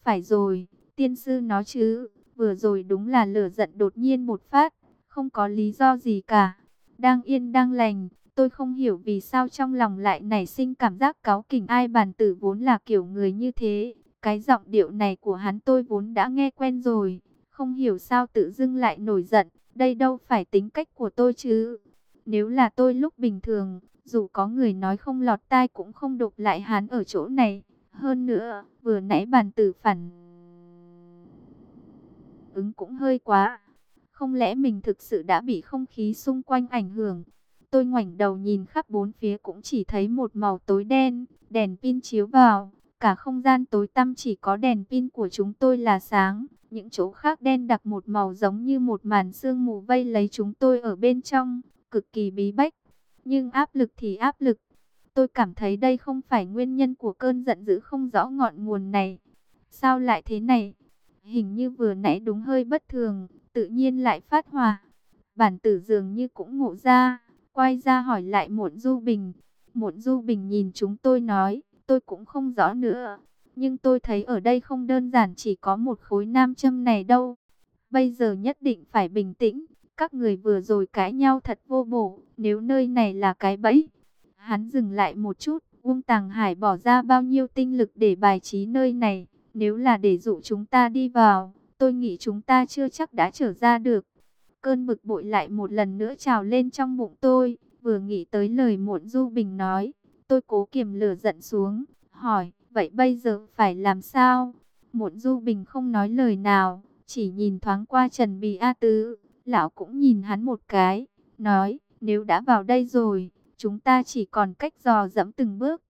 phải rồi, tiên sư nói chứ, vừa rồi đúng là lửa giận đột nhiên một phát, không có lý do gì cả. Đang yên đang lành, tôi không hiểu vì sao trong lòng lại nảy sinh cảm giác cáu kỉnh. Ai Bàn Tử vốn là kiểu người như thế, cái giọng điệu này của hắn tôi vốn đã nghe quen rồi, không hiểu sao tự dưng lại nổi giận, đây đâu phải tính cách của tôi chứ. Nếu là tôi lúc bình thường, dù có người nói không lọt tai cũng không đụng lại hắn ở chỗ này. Hơn nữa, vừa nãy Bàn Tử phản ứng cũng hơi quá. Không lẽ mình thực sự đã bị không khí xung quanh ảnh hưởng? Tôi ngoảnh đầu nhìn khắp bốn phía cũng chỉ thấy một màu tối đen, đèn pin chiếu vào. Cả không gian tối tăm chỉ có đèn pin của chúng tôi là sáng. Những chỗ khác đen đặc một màu giống như một màn sương mù vây lấy chúng tôi ở bên trong, cực kỳ bí bách. Nhưng áp lực thì áp lực. Tôi cảm thấy đây không phải nguyên nhân của cơn giận dữ không rõ ngọn nguồn này. Sao lại thế này? Hình như vừa nãy đúng hơi bất thường, tự nhiên lại phát hỏa. Bản Tử dường như cũng ngộ ra, quay ra hỏi lại Muộn Du Bình. Muộn Du Bình nhìn chúng tôi nói, tôi cũng không rõ nữa. Nhưng tôi thấy ở đây không đơn giản chỉ có một khối nam châm này đâu. Bây giờ nhất định phải bình tĩnh. Các người vừa rồi cãi nhau thật vô bổ, nếu nơi này là cái bẫy. Hắn dừng lại một chút, Uông Tàng Hải bỏ ra bao nhiêu tinh lực để bài trí nơi này. Nếu là để dụ chúng ta đi vào, tôi nghĩ chúng ta chưa chắc đã trở ra được. Cơn bực bội lại một lần nữa trào lên trong bụng tôi. Vừa nghĩ tới lời Muộn Du Bình nói, tôi cố kiềm lửa giận xuống, hỏi, vậy bây giờ phải làm sao? Muộn Du Bình không nói lời nào, chỉ nhìn thoáng qua Trần Bì A Tứ. Lão cũng nhìn hắn một cái, nói, nếu đã vào đây rồi, chúng ta chỉ còn cách dò dẫm từng bước.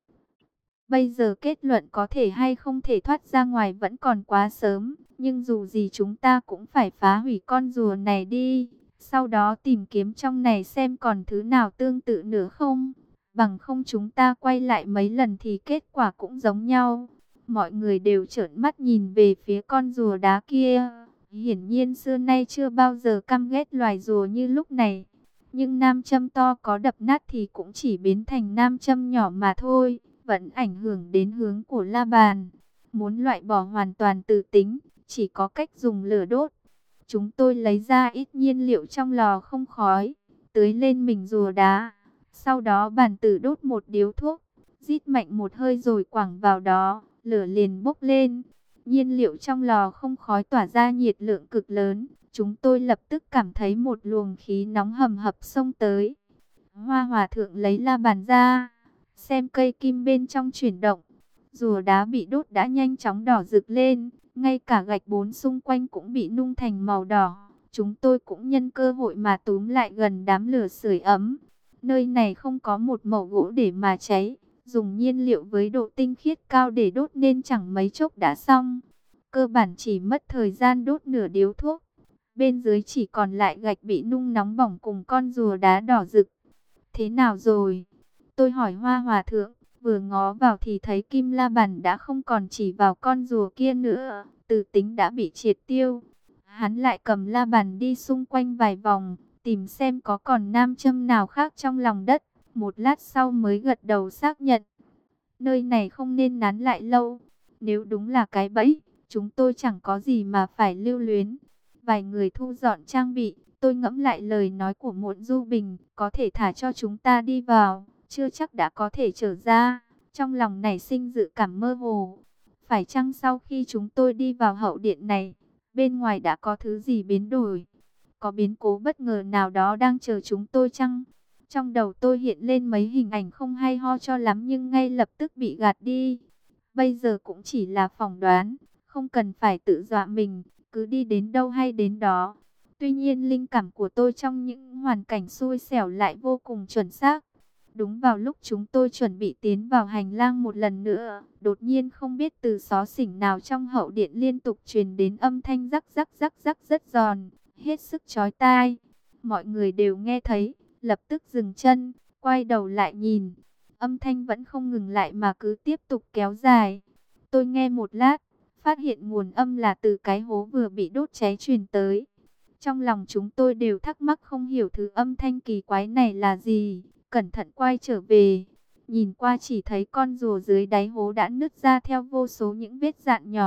Bây giờ kết luận có thể hay không thể thoát ra ngoài vẫn còn quá sớm, nhưng dù gì chúng ta cũng phải phá hủy con rùa này đi. Sau đó tìm kiếm trong này xem còn thứ nào tương tự nữa không. Bằng không chúng ta quay lại mấy lần thì kết quả cũng giống nhau. Mọi người đều trợn mắt nhìn về phía con rùa đá kia. Hiển nhiên xưa nay chưa bao giờ căm ghét loài rùa như lúc này. Nhưng nam châm to có đập nát thì cũng chỉ biến thành nam châm nhỏ mà thôi, vẫn ảnh hưởng đến hướng của la bàn. Muốn loại bỏ hoàn toàn tự tính, chỉ có cách dùng lửa đốt. Chúng tôi lấy ra ít nhiên liệu trong lò không khói, tưới lên mình rùa đá. Sau đó Bàn Tử đốt một điếu thuốc, rít mạnh một hơi rồi quẳng vào đó, lửa liền bốc lên. Nhiên liệu trong lò không khói tỏa ra nhiệt lượng cực lớn. Chúng tôi lập tức cảm thấy một luồng khí nóng hầm hập xông tới. Hoa Hòa Thượng lấy la bàn ra, xem cây kim bên trong chuyển động. Rùa đá bị đốt đã nhanh chóng đỏ rực lên, ngay cả gạch bốn xung quanh cũng bị nung thành màu đỏ. Chúng tôi cũng nhân cơ hội mà túm lại gần đám lửa sưởi ấm. Nơi này không có một mẩu gỗ để mà cháy, dùng nhiên liệu với độ tinh khiết cao để đốt nên chẳng mấy chốc đã xong. Cơ bản chỉ mất thời gian đốt nửa điếu thuốc. Bên dưới chỉ còn lại gạch bị nung nóng bỏng cùng con rùa đá đỏ rực. Thế nào rồi? Tôi hỏi Hoa Hòa Thượng, vừa ngó vào thì thấy kim la bàn đã không còn chỉ vào con rùa kia nữa, từ tính đã bị triệt tiêu. Hắn lại cầm la bàn đi xung quanh vài vòng, tìm xem có còn nam châm nào khác trong lòng đất. Một lát sau mới gật đầu xác nhận. Nơi này không nên nán lại lâu. Nếu đúng là cái bẫy, chúng tôi chẳng có gì mà phải lưu luyến. Vài người thu dọn trang bị, tôi ngẫm lại lời nói của Muộn Du Bình, có thể thả cho chúng ta đi vào, chưa chắc đã có thể trở ra. Trong lòng nảy sinh dự cảm mơ hồ. Phải chăng sau khi chúng tôi đi vào hậu điện này, bên ngoài đã có thứ gì biến đổi? Có biến cố bất ngờ nào đó đang chờ chúng tôi chăng? Trong đầu tôi hiện lên mấy hình ảnh không hay ho cho lắm nhưng ngay lập tức bị gạt đi. Bây giờ cũng chỉ là phỏng đoán, không cần phải tự dọa mình, cứ đi đến đâu hay đến đó. Tuy nhiên linh cảm của tôi trong những hoàn cảnh xui xẻo lại vô cùng chuẩn xác. Đúng vào lúc chúng tôi chuẩn bị tiến vào hành lang một lần nữa, đột nhiên không biết từ xó xỉnh nào trong hậu điện liên tục truyền đến âm thanh rắc rắc rắc rắc rất giòn, hết sức chói tai. Mọi người đều nghe thấy, lập tức dừng chân, quay đầu lại nhìn. Âm thanh vẫn không ngừng lại mà cứ tiếp tục kéo dài. Tôi nghe một lát, phát hiện nguồn âm là từ cái hố vừa bị đốt cháy truyền tới. Trong lòng chúng tôi đều thắc mắc không hiểu thứ âm thanh kỳ quái này là gì. Cẩn thận quay trở về, nhìn qua chỉ thấy con rùa dưới đáy hố đã nứt ra theo vô số những vết rạn nhỏ.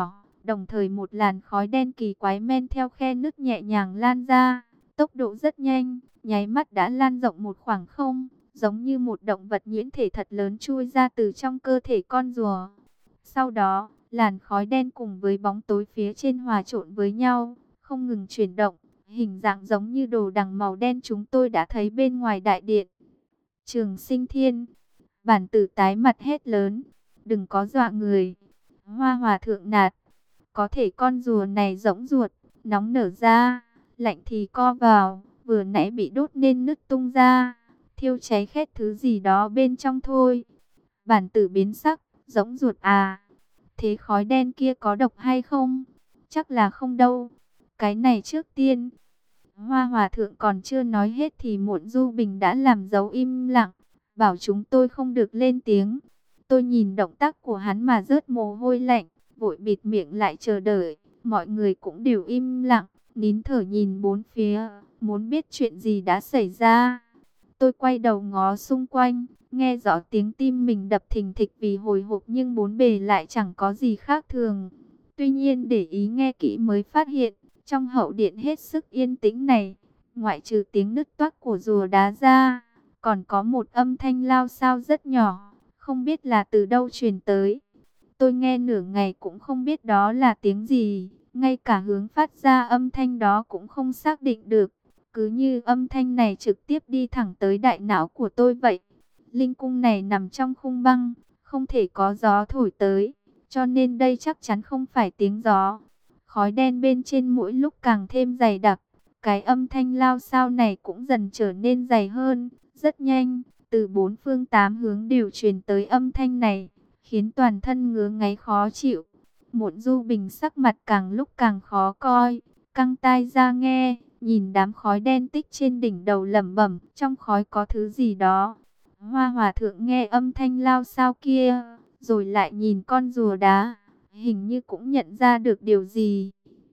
Đồng thời một làn khói đen kỳ quái men theo khe nứt nhẹ nhàng lan ra, tốc độ rất nhanh, nháy mắt đã lan rộng một khoảng không, giống như một động vật nhuyễn thể thật lớn chui ra từ trong cơ thể con rùa. Sau đó, làn khói đen cùng với bóng tối phía trên hòa trộn với nhau, không ngừng chuyển động, hình dạng giống như đồ đằng màu đen chúng tôi đã thấy bên ngoài đại điện. Trường Sinh Thiên, bản tử tái mặt hét lớn, đừng có dọa người. Hoa Hòa thượng nạt, có thể con rùa này rỗng ruột, nóng nở ra, lạnh thì co vào, vừa nãy bị đốt nên nứt tung ra, thiêu cháy khét thứ gì đó bên trong thôi. Bản tử biến sắc, rỗng ruột à? Thế khói đen kia có độc hay không? Chắc là không đâu. Cái này trước tiên. Hoa Hòa thượng còn chưa nói hết thì Muộn Du Bình đã làm dấu im lặng, bảo chúng tôi không được lên tiếng. Tôi nhìn động tác của hắn mà rớt mồ hôi lạnh, vội bịt miệng lại chờ đợi. Mọi người cũng đều im lặng, nín thở nhìn bốn phía, muốn biết chuyện gì đã xảy ra. Tôi quay đầu ngó xung quanh, nghe rõ tiếng tim mình đập thình thịch vì hồi hộp nhưng bốn bề lại chẳng có gì khác thường. Tuy nhiên để ý nghe kỹ mới phát hiện, trong hậu điện hết sức yên tĩnh này, ngoại trừ tiếng nứt toác của rùa đá ra, còn có một âm thanh lao xao rất nhỏ, không biết là từ đâu truyền tới. Tôi nghe nửa ngày cũng không biết đó là tiếng gì, ngay cả hướng phát ra âm thanh đó cũng không xác định được. Cứ như âm thanh này trực tiếp đi thẳng tới đại não của tôi vậy. Linh cung này nằm trong khung băng, không thể có gió thổi tới, cho nên đây chắc chắn không phải tiếng gió. Khói đen bên trên mỗi lúc càng thêm dày đặc, cái âm thanh lao xao này cũng dần trở nên dày hơn, rất nhanh, từ bốn phương tám hướng đều truyền tới âm thanh này, khiến toàn thân ngứa ngáy khó chịu. Muộn Du Bình sắc mặt càng lúc càng khó coi, căng tai ra nghe, nhìn đám khói đen tích trên đỉnh đầu lẩm bẩm, trong khói có thứ gì đó. Hoa Hòa thượng nghe âm thanh lao xao kia, rồi lại nhìn con rùa đá, hình như cũng nhận ra được điều gì.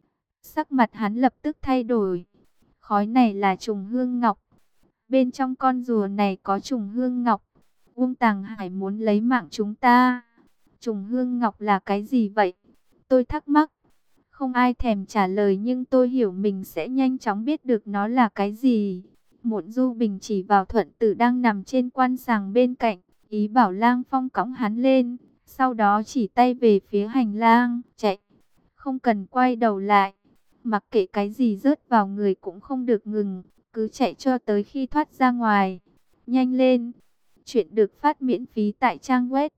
Sắc mặt hắn lập tức thay đổi. Khói này là trùng hương ngọc. Bên trong con rùa này có trùng hương ngọc. Uông Tàng Hải muốn lấy mạng chúng ta. Trùng hương ngọc là cái gì vậy? Tôi thắc mắc. Không ai thèm trả lời nhưng tôi hiểu mình sẽ nhanh chóng biết được nó là cái gì. Muộn Du Bình chỉ vào Thuận Tử đang nằm trên quan sàng bên cạnh, ý bảo Lang Phong cõng hắn lên, sau đó chỉ tay về phía hành lang, chạy, không cần quay đầu lại, mặc kệ cái gì rớt vào người cũng không được ngừng, cứ chạy cho tới khi thoát ra ngoài. Nhanh lên. Chuyện được phát miễn phí tại trang web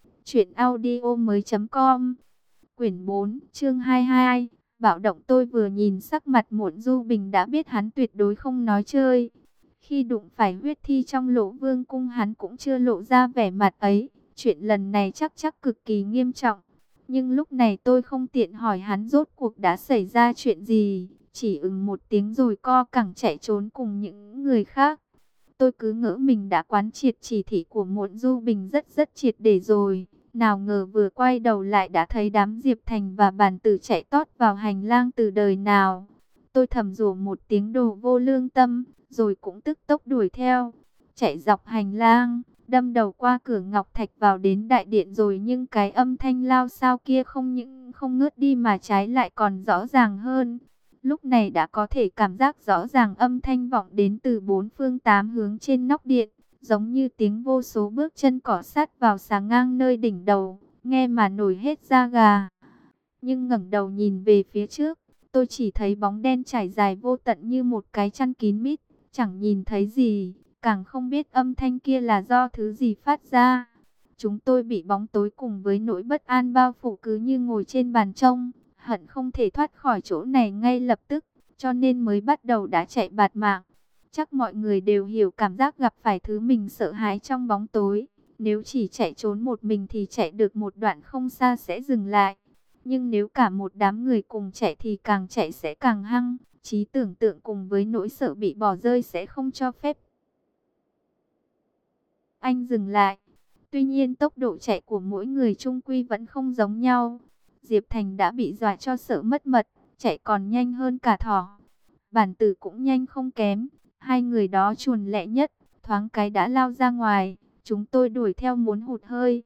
truyệnaudiomoi.com. Quyển 4, chương 22, bạo động. Tôi vừa nhìn sắc mặt Muộn Du Bình đã biết hắn tuyệt đối không nói chơi. Khi đụng phải huyết thi trong Lỗ Vương cung hắn cũng chưa lộ ra vẻ mặt ấy. Chuyện lần này chắc cực kỳ nghiêm trọng. Nhưng lúc này tôi không tiện hỏi hắn rốt cuộc đã xảy ra chuyện gì. Chỉ một tiếng rồi co cẳng chạy trốn cùng những người khác. Tôi cứ ngỡ mình đã quán triệt chỉ thị của Muộn Du Bình rất triệt để rồi. Nào ngờ vừa quay đầu lại đã thấy đám Diệp Thành và Bản Tử chạy tót vào hành lang từ đời nào. Tôi thầm rủa một tiếng đồ vô lương tâm, rồi cũng tức tốc đuổi theo. Chạy dọc hành lang, đâm đầu qua cửa ngọc thạch vào đến đại điện rồi, nhưng cái âm thanh lao xao kia không những không ngớt đi mà trái lại còn rõ ràng hơn. Lúc này đã có thể cảm giác rõ ràng âm thanh vọng đến từ bốn phương tám hướng trên nóc điện, giống như tiếng vô số bước chân cỏ sát vào xà ngang nơi đỉnh đầu, nghe mà nổi hết da gà. Nhưng ngẩng đầu nhìn về phía trước, tôi chỉ thấy bóng đen trải dài vô tận như một cái chăn kín mít, chẳng nhìn thấy gì, càng không biết âm thanh kia là do thứ gì phát ra. Chúng tôi bị bóng tối cùng với nỗi bất an bao phủ, cứ như ngồi trên bàn trông, hận không thể thoát khỏi chỗ này ngay lập tức, cho nên mới bắt đầu đã chạy bạt mạng. Chắc mọi người đều hiểu cảm giác gặp phải thứ mình sợ hãi trong bóng tối. Nếu chỉ chạy trốn một mình thì chạy được một đoạn không xa sẽ dừng lại. Nhưng nếu cả một đám người cùng chạy thì càng chạy sẽ càng hăng. Trí tưởng tượng cùng với nỗi sợ bị bỏ rơi sẽ không cho phép anh dừng lại. Tuy nhiên tốc độ chạy của mỗi người chung quy vẫn không giống nhau. Diệp Thành đã bị dọa cho sợ mất mật, chạy còn nhanh hơn cả thỏ. Bản Tử cũng nhanh không kém. Hai người đó chuồn lẹ nhất, thoáng cái đã lao ra ngoài. Chúng tôi đuổi theo muốn hụt hơi.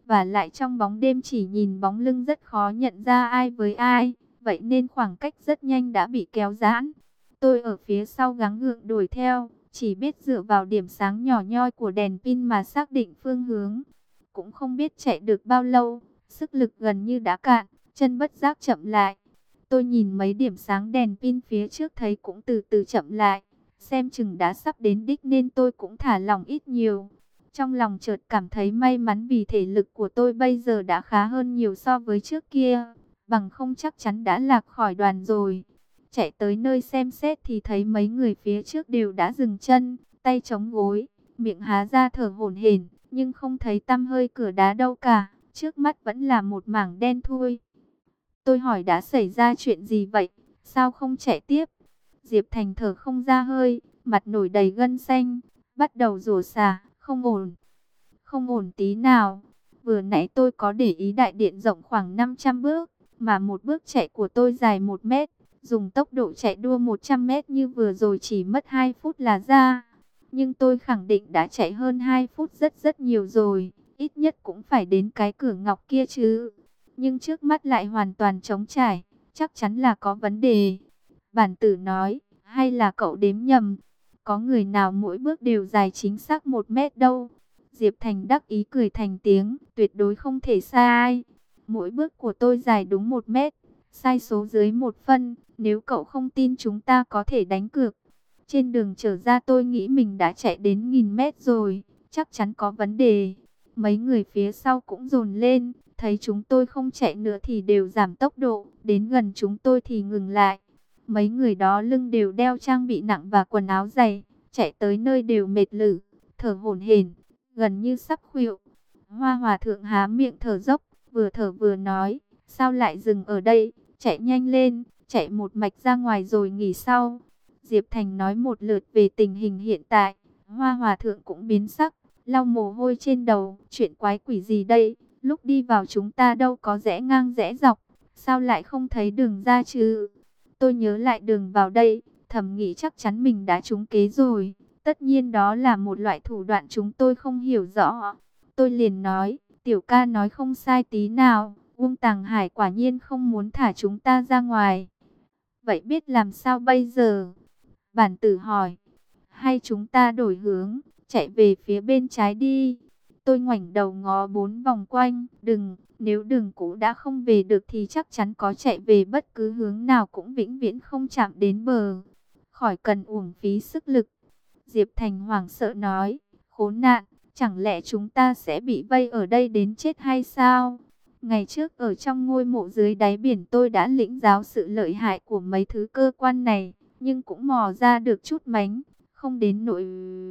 Và lại trong bóng đêm chỉ nhìn bóng lưng rất khó nhận ra ai với ai, vậy nên khoảng cách rất nhanh đã bị kéo giãn. Tôi ở phía sau gắng gượng đuổi theo, chỉ biết dựa vào điểm sáng nhỏ nhoi của đèn pin mà xác định phương hướng. Cũng không biết chạy được bao lâu, sức lực gần như đã cạn, chân bất giác chậm lại. Tôi nhìn mấy điểm sáng đèn pin phía trước thấy cũng từ từ chậm lại, xem chừng đã sắp đến đích nên tôi cũng thả lỏng ít nhiều. Trong lòng chợt cảm thấy may mắn vì thể lực của tôi bây giờ đã khá hơn nhiều so với trước kia, bằng không chắc chắn đã lạc khỏi đoàn rồi. Chạy tới nơi xem xét thì thấy mấy người phía trước đều đã dừng chân, tay chống gối, miệng há ra thở hổn hển, nhưng không thấy tăm hơi cửa đá đâu cả, trước mắt vẫn là một mảng đen thui. Tôi hỏi đã xảy ra chuyện gì vậy, sao không chạy tiếp? Diệp Thành thở không ra hơi, mặt nổi đầy gân xanh, bắt đầu rủa xả, không ổn. Không ổn tí nào. Vừa nãy tôi có để ý đại điện rộng khoảng 500 bước, mà một bước chạy của tôi dài 1 mét. Dùng tốc độ chạy đua 100 mét như vừa rồi chỉ mất 2 phút là ra. Nhưng tôi khẳng định đã chạy hơn 2 phút rất nhiều rồi. Ít nhất cũng phải đến cái cửa ngọc kia chứ. Nhưng trước mắt lại hoàn toàn trống trải. Chắc chắn là có vấn đề. Bản tử nói, hay là cậu đếm nhầm? Có người nào mỗi bước đều dài chính xác 1 mét đâu. Diệp Thành đắc ý cười thành tiếng, tuyệt đối không thể sai. Mỗi bước của tôi dài đúng 1 mét, sai số dưới 1 phân. Nếu cậu không tin chúng ta có thể đánh cược. Trên đường trở ra tôi nghĩ mình đã chạy đến 1000 mét rồi, chắc chắn có vấn đề. Mấy người phía sau cũng dồn lên, thấy chúng tôi không chạy nữa thì đều giảm tốc độ, đến gần chúng tôi thì ngừng lại. Mấy người đó lưng đều đeo trang bị nặng và quần áo dày, chạy tới nơi đều mệt lử, thở hổn hển, gần như sắp khuỵu. Hoa Hòa thượng há miệng thở dốc, vừa thở vừa nói, sao lại dừng ở đây, chạy nhanh lên, chạy một mạch ra ngoài rồi nghỉ sau. Diệp Thành nói một lượt về tình hình hiện tại, Hoa Hòa thượng cũng biến sắc, lau mồ hôi trên đầu, chuyện quái quỷ gì đây, lúc đi vào chúng ta đâu có rẽ ngang rẽ dọc, sao lại không thấy đường ra chứ? Tôi nhớ lại đường vào đây, thầm nghĩ chắc chắn mình đã trúng kế rồi. Tất nhiên đó là một loại thủ đoạn chúng tôi không hiểu rõ. Tôi liền nói, tiểu ca nói không sai tí nào, Uông Tàng Hải quả nhiên không muốn thả chúng ta ra ngoài. Vậy biết làm sao bây giờ? Bản tử hỏi, hay chúng ta đổi hướng, chạy về phía bên trái đi. Tôi ngoảnh đầu ngó 4 vòng quanh, nếu đường cũ đã không về được thì chắc chắn có chạy về bất cứ hướng nào cũng vĩnh viễn không chạm đến bờ. Khỏi cần uổng phí sức lực. Diệp Thành hoảng sợ nói, khốn nạn, chẳng lẽ chúng ta sẽ bị vây ở đây đến chết hay sao? Ngày trước ở trong ngôi mộ dưới đáy biển tôi đã lĩnh giáo sự lợi hại của mấy thứ cơ quan này, nhưng cũng mò ra được chút mánh, không đến nỗi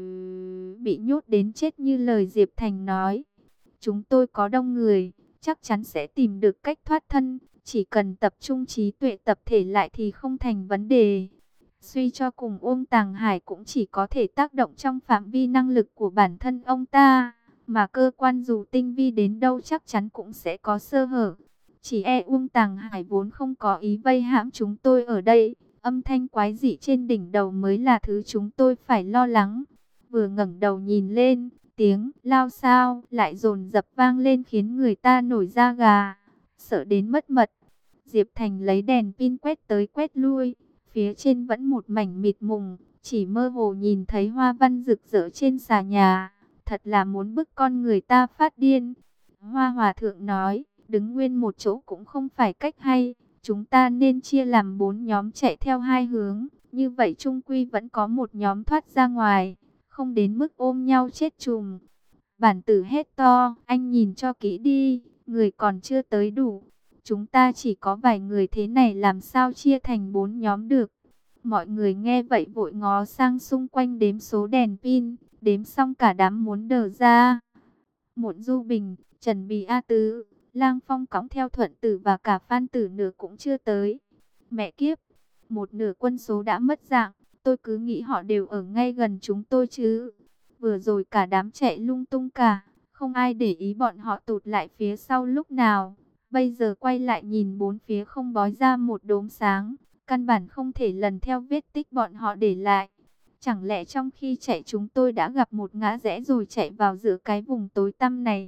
bị nhốt đến chết như lời Diệp Thành nói. Chúng tôi có đông người, chắc chắn sẽ tìm được cách thoát thân, chỉ cần tập trung trí tuệ tập thể lại thì không thành vấn đề. Suy cho cùng Uông Tàng Hải cũng chỉ có thể tác động trong phạm vi năng lực của bản thân ông ta, mà cơ quan dù tinh vi đến đâu chắc chắn cũng sẽ có sơ hở. Chỉ Uông Tàng Hải vốn không có ý vây hãm chúng tôi ở đây, âm thanh quái dị trên đỉnh đầu mới là thứ chúng tôi phải lo lắng. Vừa ngẩng đầu nhìn lên, tiếng lao sao lại dồn dập vang lên khiến người ta nổi da gà, sợ đến mất mật. Diệp Thành lấy đèn pin quét tới quét lui, phía trên vẫn một mảnh mịt mùng, chỉ mơ hồ nhìn thấy hoa văn rực rỡ trên xà nhà, thật là muốn bức con người ta phát điên. Hoa Hòa thượng nói, đứng nguyên một chỗ cũng không phải cách hay, chúng ta nên chia làm 4 nhóm chạy theo 2 hướng, như vậy chung quy vẫn có một nhóm thoát ra ngoài, không đến mức ôm nhau chết chùm. Bản tử hét to, anh nhìn cho kỹ đi, người còn chưa tới đủ. Chúng ta chỉ có vài người thế này làm sao chia thành 4 nhóm được. Mọi người nghe vậy vội ngó sang xung quanh đếm số đèn pin, đếm xong cả đám muốn đờ ra. Muộn Du Bình, Trần Bì A Tứ, Lang Phong cõng theo Thuận Tử và cả Phan Tử Nửa cũng chưa tới. Mẹ kiếp, một nửa quân số đã mất dạng, tôi cứ nghĩ họ đều ở ngay gần chúng tôi chứ. Vừa rồi cả đám chạy lung tung cả, không ai để ý bọn họ tụt lại phía sau lúc nào. Bây giờ quay lại nhìn bốn phía không bói ra một đốm sáng, căn bản không thể lần theo vết tích bọn họ để lại. Chẳng lẽ trong khi chạy chúng tôi đã gặp một ngã rẽ rồi chạy vào giữa cái vùng tối tăm này?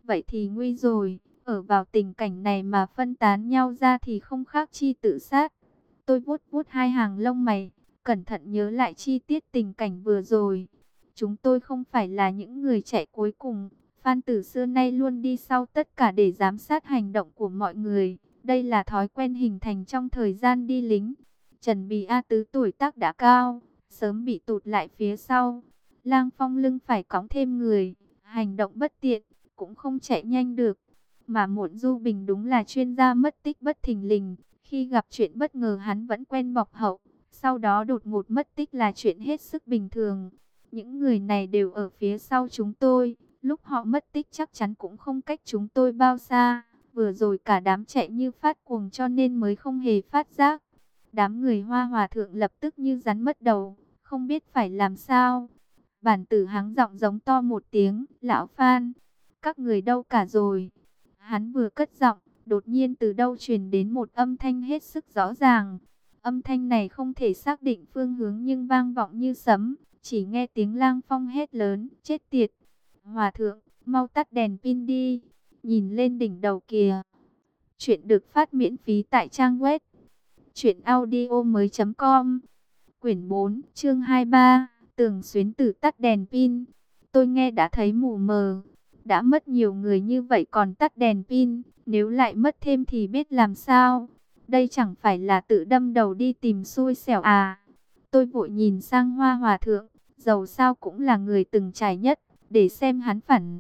vậy thì nguy rồi. Ở vào tình cảnh này mà phân tán nhau ra thì không khác chi tự sát. Tôi vuốt vuốt hai hàng lông mày, cẩn thận nhớ lại chi tiết tình cảnh vừa rồi. Chúng tôi không phải là những người chạy cuối cùng. Phan Tử xưa nay luôn đi sau tất cả để giám sát hành động của mọi người. Đây là thói quen hình thành trong thời gian đi lính. Trần Bì A Tứ tuổi tác đã cao, sớm bị tụt lại phía sau. Lang Phong lưng phải cõng thêm người, hành động bất tiện, cũng không chạy nhanh được. Mà Muộn Du Bình đúng là chuyên gia mất tích bất thình lình. Khi gặp chuyện bất ngờ hắn vẫn quen bọc hậu, sau đó đột ngột mất tích là chuyện hết sức bình thường. Những người này đều ở phía sau chúng tôi, lúc họ mất tích chắc chắn cũng không cách chúng tôi bao xa. Vừa rồi cả đám chạy như phát cuồng cho nên mới không hề phát giác. Đám người Hoa Hòa thượng lập tức như rắn mất đầu, không biết phải làm sao. Bản Tử hắng giọng giống to một tiếng, lão Phan, các người đâu cả rồi. Hắn vừa cất giọng, đột nhiên từ đâu truyền đến một âm thanh hết sức rõ ràng. Âm thanh này không thể xác định phương hướng nhưng vang vọng như sấm. Chỉ nghe tiếng Lang Phong hét lớn, chết tiệt. Hòa thượng, mau tắt đèn pin đi. Nhìn lên đỉnh đầu kìa. Chuyện được phát miễn phí tại trang web truyệnaudiomoi.com. Quyển 4, chương 23, Tường Xuyến Tử tắt đèn pin. Tôi nghe đã thấy mù mờ. Đã mất nhiều người như vậy còn tắt đèn pin, nếu lại mất thêm thì biết làm sao. Đây chẳng phải là tự đâm đầu đi tìm xui xẻo à. Tôi vội nhìn sang Hoa Hòa thượng, dầu sao cũng là người từng trải nhất, để xem hắn phản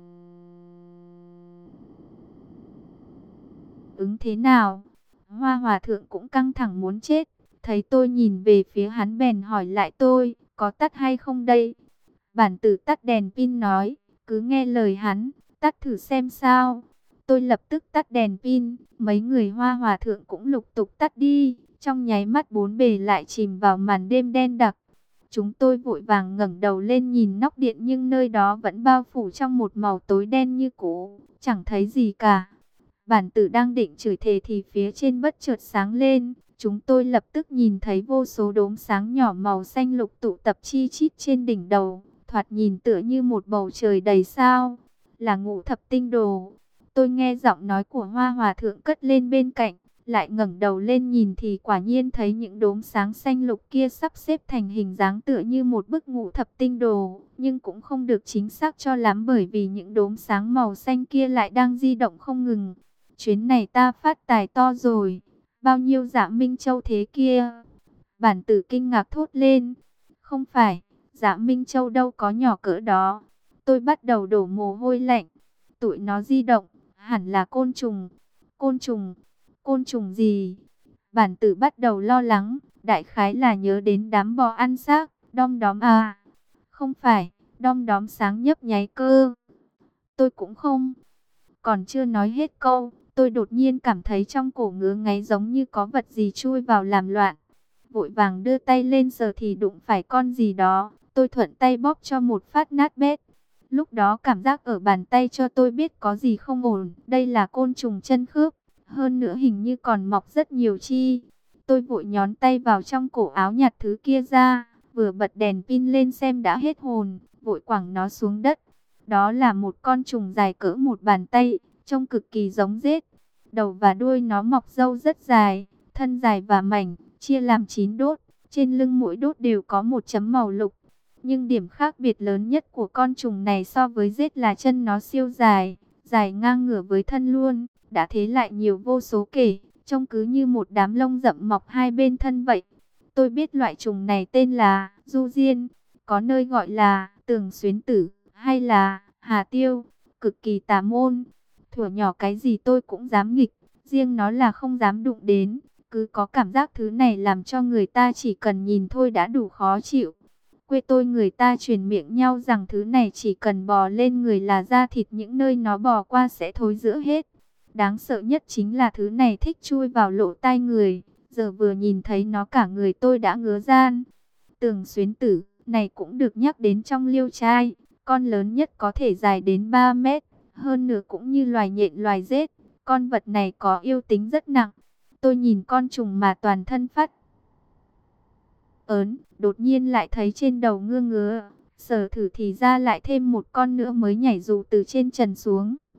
ứng thế nào. Hoa Hòa thượng cũng căng thẳng muốn chết, thấy tôi nhìn về phía hắn bèn hỏi lại tôi, có tắt hay không đây? Bản Tử tắt đèn pin nói, cứ nghe lời hắn, tắt thử xem sao. Tôi lập tức tắt đèn pin, mấy người Hoa Hòa thượng cũng lục tục tắt đi. Trong nháy mắt bốn bề lại chìm vào màn đêm đen đặc. Chúng tôi vội vàng ngẩng đầu lên nhìn nóc điện nhưng nơi đó vẫn bao phủ trong một màu tối đen như cũ, chẳng thấy gì cả. Bản Tử đang định chửi thề thì phía trên bất chợt sáng lên. Chúng tôi lập tức nhìn thấy vô số đốm sáng nhỏ màu xanh lục tụ tập chi chít trên đỉnh đầu, thoạt nhìn tựa như một bầu trời đầy sao, là Ngũ Thập Tinh Đồ. Tôi nghe giọng nói của Hoa Hòa thượng cất lên bên cạnh, lại ngẩng đầu lên nhìn thì quả nhiên thấy những đốm sáng xanh lục kia sắp xếp thành hình dáng tựa như một bức Ngũ Thập Tinh Đồ, nhưng cũng không được chính xác cho lắm bởi vì những đốm sáng màu xanh kia lại đang di động không ngừng. Chuyến này ta phát tài to rồi, bao nhiêu Dạ Minh Châu thế kia? Bản Tử kinh ngạc thốt lên. Không phải, Dạ Minh Châu đâu có nhỏ cỡ đó. Tôi bắt đầu đổ mồ hôi lạnh. Tụi nó di động, hẳn là côn trùng. Côn trùng? Côn trùng gì? Bản Tử bắt đầu lo lắng, đại khái là nhớ đến đám bò ăn xác, đom đóm à? Không phải, đom đóm sáng nhấp nháy cơ. Tôi cũng không. Còn chưa nói hết câu, tôi đột nhiên cảm thấy trong cổ ngứa ngáy giống như có vật gì chui vào làm loạn. Vội vàng đưa tay lên sờ thì đụng phải con gì đó. Tôi thuận tay bóp cho một phát nát bét. Lúc đó cảm giác ở bàn tay cho tôi biết có gì không ổn. Đây là côn trùng chân khớp. Hơn nữa hình như còn mọc rất nhiều chi. Tôi vội nhón tay vào trong cổ áo nhặt thứ kia ra. Vừa bật đèn pin lên xem đã hết hồn. Vội quẳng nó xuống đất. Đó là một con trùng dài cỡ một bàn tay. Trông cực kỳ giống rết. Đầu và đuôi nó mọc râu rất dài. Thân dài và mảnh. Chia làm 9 đốt. Trên lưng mỗi đốt đều có một chấm màu lục. Nhưng điểm khác biệt lớn nhất của con trùng này so với rết là chân nó siêu dài. Dài ngang ngửa với thân luôn. Đã thế lại nhiều vô số kể. Trông cứ như một đám lông rậm mọc hai bên thân vậy. Tôi biết loại trùng này tên là du diên. Có nơi gọi là tường xuyến tử hay là hà tiêu. Cực kỳ tà môn. Thuở nhỏ cái gì tôi cũng dám nghịch. Riêng nó là không dám đụng đến. Cứ có cảm giác thứ này làm cho người ta chỉ cần nhìn thôi đã đủ khó chịu. Quê tôi người ta truyền miệng nhau rằng thứ này chỉ cần bò lên người là da thịt những nơi nó bò qua sẽ thối rữa hết. Đáng sợ nhất chính là thứ này thích chui vào lỗ tai người. Giờ vừa nhìn thấy nó cả người tôi đã ngứa ran. Tường xuyến tử này cũng được nhắc đến trong Liêu Trai. Con lớn nhất có thể dài đến 3 mét. Hơn nữa cũng như loài nhện loài rết. Con vật này có yêu tính rất nặng. Tôi nhìn con trùng mà toàn thân phát ớn, đột nhiên lại thấy trên đầu ngứa ngứa, sờ thử thì ra lại thêm một con nữa mới nhảy dù từ trên trần xuống.